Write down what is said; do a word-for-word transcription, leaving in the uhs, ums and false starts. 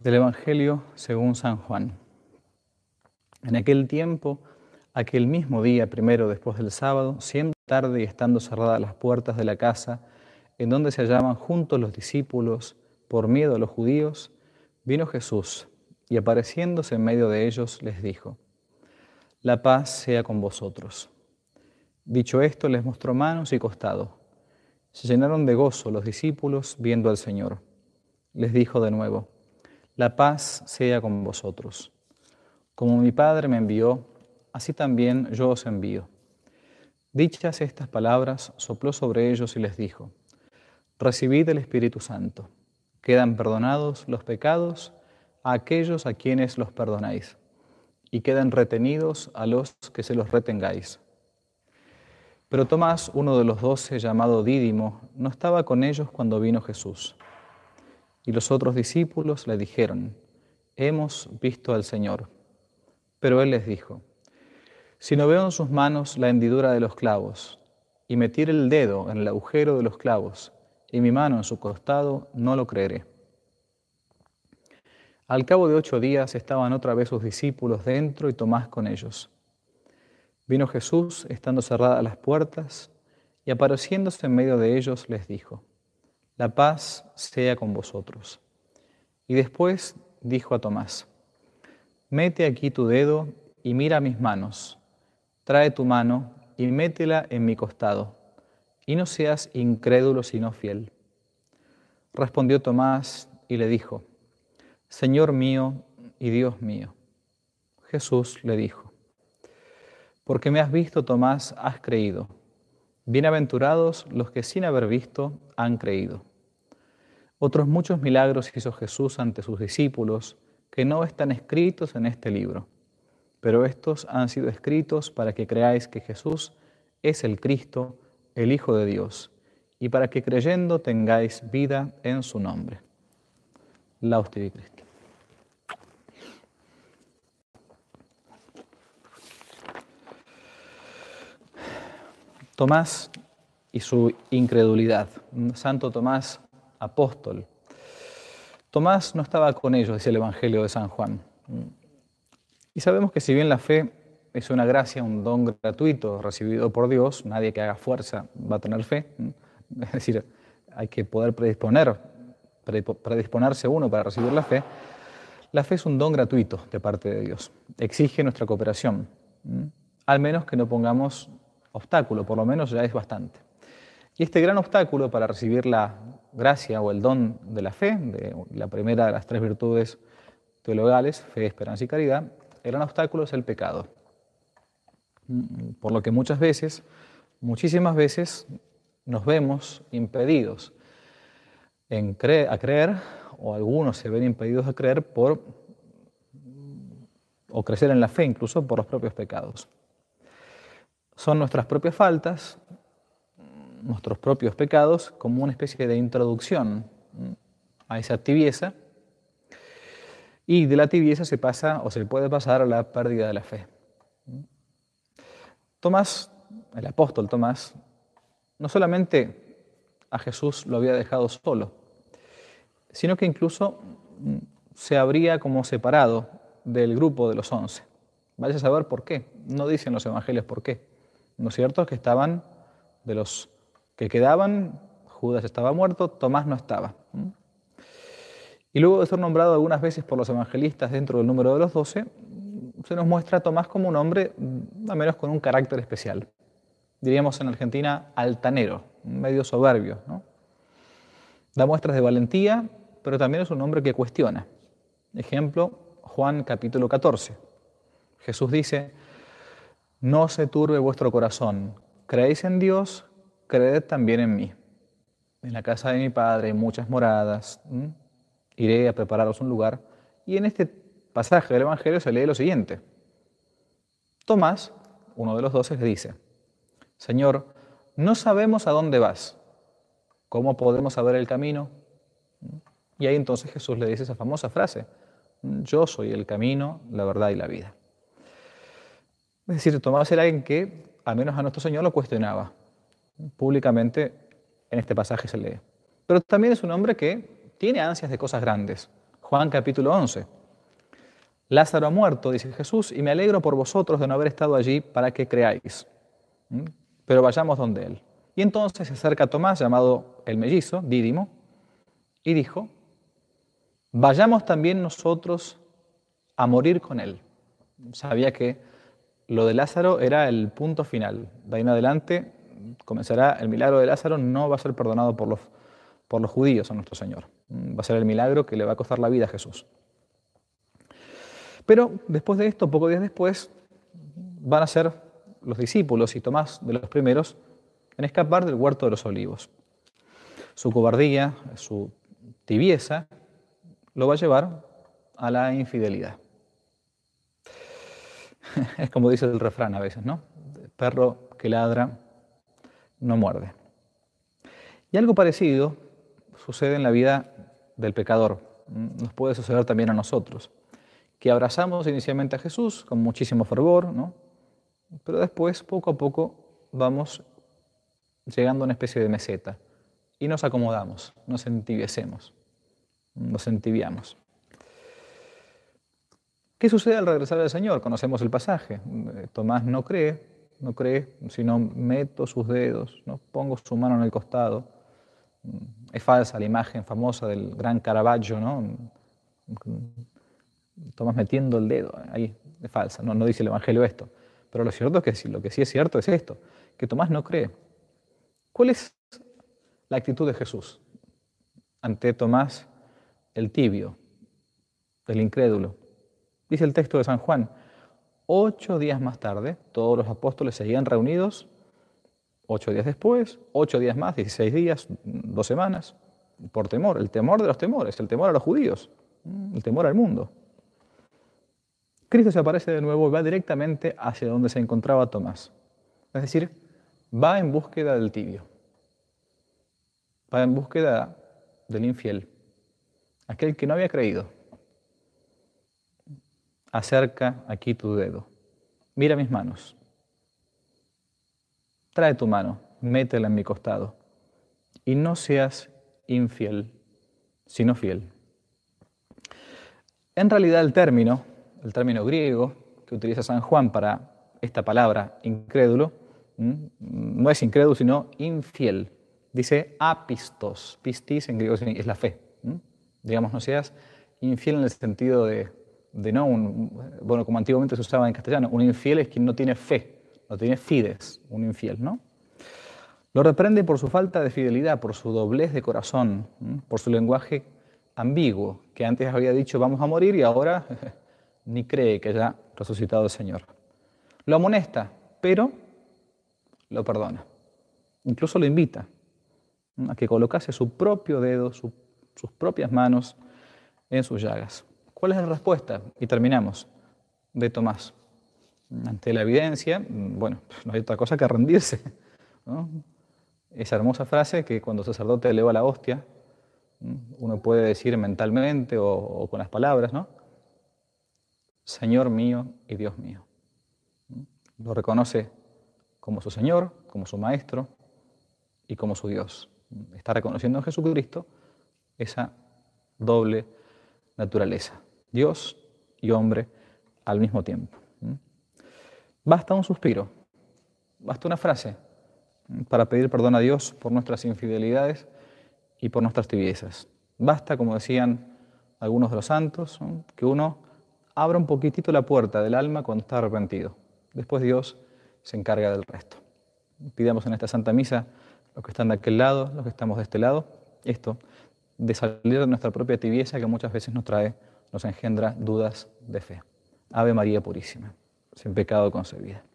Del Evangelio según San Juan. En aquel tiempo, aquel mismo día, primero después del sábado, siendo tarde y estando cerradas las puertas de la casa, en donde se hallaban juntos los discípulos, por miedo a los judíos, vino Jesús, y apareciéndose en medio de ellos, les dijo: La paz sea con vosotros. Dicho esto, les mostró manos y costado. Se llenaron de gozo los discípulos viendo al Señor. Les dijo de nuevo: La paz sea con vosotros. Como mi Padre me envió, así también yo os envío. Dichas estas palabras, sopló sobre ellos y les dijo: Recibid el Espíritu Santo. Quedan perdonados los pecados a aquellos a quienes los perdonáis, y quedan retenidos a los que se los retengáis. Pero Tomás, uno de los doce, llamado Dídimo, no estaba con ellos cuando vino Jesús. Y los otros discípulos le dijeron: Hemos visto al Señor. Pero él les dijo: Si no veo en sus manos la hendidura de los clavos, y metiere el dedo en el agujero de los clavos, y mi mano en su costado, no lo creeré. Al cabo de ocho días estaban otra vez sus discípulos dentro y Tomás con ellos. Vino Jesús, estando cerradas las puertas, y apareciéndose en medio de ellos, les dijo: La paz sea con vosotros. Y después dijo a Tomás: Mete aquí tu dedo y mira mis manos. Trae tu mano y métela en mi costado, y no seas incrédulo sino fiel. Respondió Tomás y le dijo: Señor mío y Dios mío. Jesús le dijo: Porque me has visto, Tomás, has creído. Bienaventurados los que sin haber visto han creído. Otros muchos milagros hizo Jesús ante sus discípulos, que no están escritos en este libro, pero estos han sido escritos para que creáis que Jesús es el Cristo, el Hijo de Dios, y para que creyendo tengáis vida en su nombre. Laudetur Tibi Christi. Tomás y su incredulidad. Santo Tomás, apóstol. Tomás no estaba con ellos, dice el Evangelio de San Juan. Y sabemos que si bien la fe es una gracia, un don gratuito recibido por Dios, nadie que haga fuerza va a tener fe. Es decir, hay que poder predisponer, predisponerse uno para recibir la fe. La fe es un don gratuito de parte de Dios. Exige nuestra cooperación. Al menos que no pongamos obstáculo, por lo menos ya es bastante. Y este gran obstáculo para recibir la gracia o el don de la fe, de la primera de las tres virtudes teologales, fe, esperanza y caridad, el gran obstáculo es el pecado. Por lo que muchas veces, muchísimas veces, nos vemos impedidos en cre- a creer, o algunos se ven impedidos a creer por, o crecer en la fe incluso por los propios pecados. Son nuestras propias faltas, nuestros propios pecados, como una especie de introducción a esa tibieza, y de la tibieza se pasa o se puede pasar a la pérdida de la fe. Tomás, el apóstol Tomás, no solamente a Jesús lo había dejado solo, sino que incluso se habría como separado del grupo de los once. Vaya a saber por qué. No dicen los evangelios por qué. ¿No es cierto? Que estaban, de los que quedaban, Judas estaba muerto, Tomás no estaba. Y luego de ser nombrado algunas veces por los evangelistas dentro del número de los doce, se nos muestra a Tomás como un hombre, al menos con un carácter especial. Diríamos en Argentina, altanero, medio soberbio, ¿no? Da muestras de valentía, pero también es un hombre que cuestiona. Ejemplo, Juan capítulo catorce. Jesús dice: No se turbe vuestro corazón, creéis en Dios, creed también en mí. En la casa de mi Padre hay muchas moradas, ¿Mm? Iré a prepararos un lugar. Y en este pasaje del Evangelio se lee lo siguiente. Tomás, uno de los doce, le dice: Señor, no sabemos a dónde vas. ¿Cómo podemos saber el camino? Y ahí entonces Jesús le dice esa famosa frase: Yo soy el camino, la verdad y la vida. Es decir, Tomás era alguien que, al menos a nuestro Señor, lo cuestionaba. Públicamente en este pasaje se lee. Pero también es un hombre que tiene ansias de cosas grandes. Juan capítulo once. Lázaro ha muerto, dice Jesús, y me alegro por vosotros de no haber estado allí para que creáis. ¿Mm? Pero vayamos donde él. Y entonces se acerca Tomás, llamado el mellizo, Dídimo, y dijo, vayamos también nosotros a morir con él. Sabía que lo de Lázaro era el punto final. De ahí en adelante comenzará el milagro de Lázaro, no va a ser perdonado por los, por los judíos a nuestro Señor. Va a ser el milagro que le va a costar la vida a Jesús. Pero después de esto, pocos días después, van a ser los discípulos y Tomás de los primeros en escapar del huerto de los olivos. Su cobardía, su tibieza, lo va a llevar a la infidelidad. Es como dice el refrán a veces, ¿no? El perro que ladra no muerde. Y algo parecido sucede en la vida del pecador. Nos puede suceder también a nosotros, que abrazamos inicialmente a Jesús con muchísimo fervor, ¿no? Pero después, poco a poco, vamos llegando a una especie de meseta y nos acomodamos, nos entibiecemos, nos entibiamos. ¿Qué sucede al regresar al Señor? Conocemos el pasaje. Tomás no cree, no cree, sino meto sus dedos, ¿no? Pongo su mano en el costado. Es falsa la imagen famosa del gran Caravaggio, ¿no? Tomás metiendo el dedo, ahí es falsa, no, no dice el Evangelio esto. Pero lo cierto es que sí, lo que sí es cierto es esto, que Tomás no cree. ¿Cuál es la actitud de Jesús ante Tomás el tibio, el incrédulo? Dice el texto de San Juan, ocho días más tarde, todos los apóstoles seguían reunidos, ocho días después, ocho días más, dieciséis días, dos semanas, por temor, el temor de los temores, el temor a los judíos, el temor al mundo. Cristo se aparece de nuevo y va directamente hacia donde se encontraba Tomás. Es decir, va en búsqueda del tibio, va en búsqueda del infiel, aquel que no había creído. Acerca aquí tu dedo, mira mis manos, trae tu mano, métela en mi costado y no seas infiel, sino fiel. En realidad el término, el término griego que utiliza San Juan para esta palabra incrédulo, no es incrédulo sino infiel. Dice apistos, pistis en griego es la fe. Digamos, no seas infiel en el sentido de de no, un, bueno, como antiguamente se usaba en castellano, un infiel es quien no tiene fe, no tiene fides, un infiel, ¿no? Lo reprende por su falta de fidelidad, por su doblez de corazón, ¿sí? Por su lenguaje ambiguo, que antes había dicho vamos a morir y ahora ni cree que haya resucitado el Señor. Lo amonesta, pero lo perdona. Incluso lo invita a que colocase su propio dedo, su, sus propias manos en sus llagas. ¿Cuál es la respuesta? Y terminamos, de Tomás. Ante la evidencia, bueno, no hay otra cosa que rendirse, ¿no? Esa hermosa frase que cuando el sacerdote eleva la hostia, uno puede decir mentalmente o, o con las palabras, ¿no? Señor mío y Dios mío. Lo reconoce como su Señor, como su Maestro y como su Dios. Está reconociendo en Jesucristo esa doble naturaleza. Dios y hombre al mismo tiempo. Basta un suspiro, basta una frase para pedir perdón a Dios por nuestras infidelidades y por nuestras tibiezas. Basta, como decían algunos de los santos, ¿no?, que uno abra un poquitito la puerta del alma cuando está arrepentido. Después Dios se encarga del resto. Pidamos en esta Santa Misa, los que están de aquel lado, los que estamos de este lado, esto, de salir de nuestra propia tibieza que muchas veces nos trae nos engendra dudas de fe. Ave María Purísima, sin pecado concebida.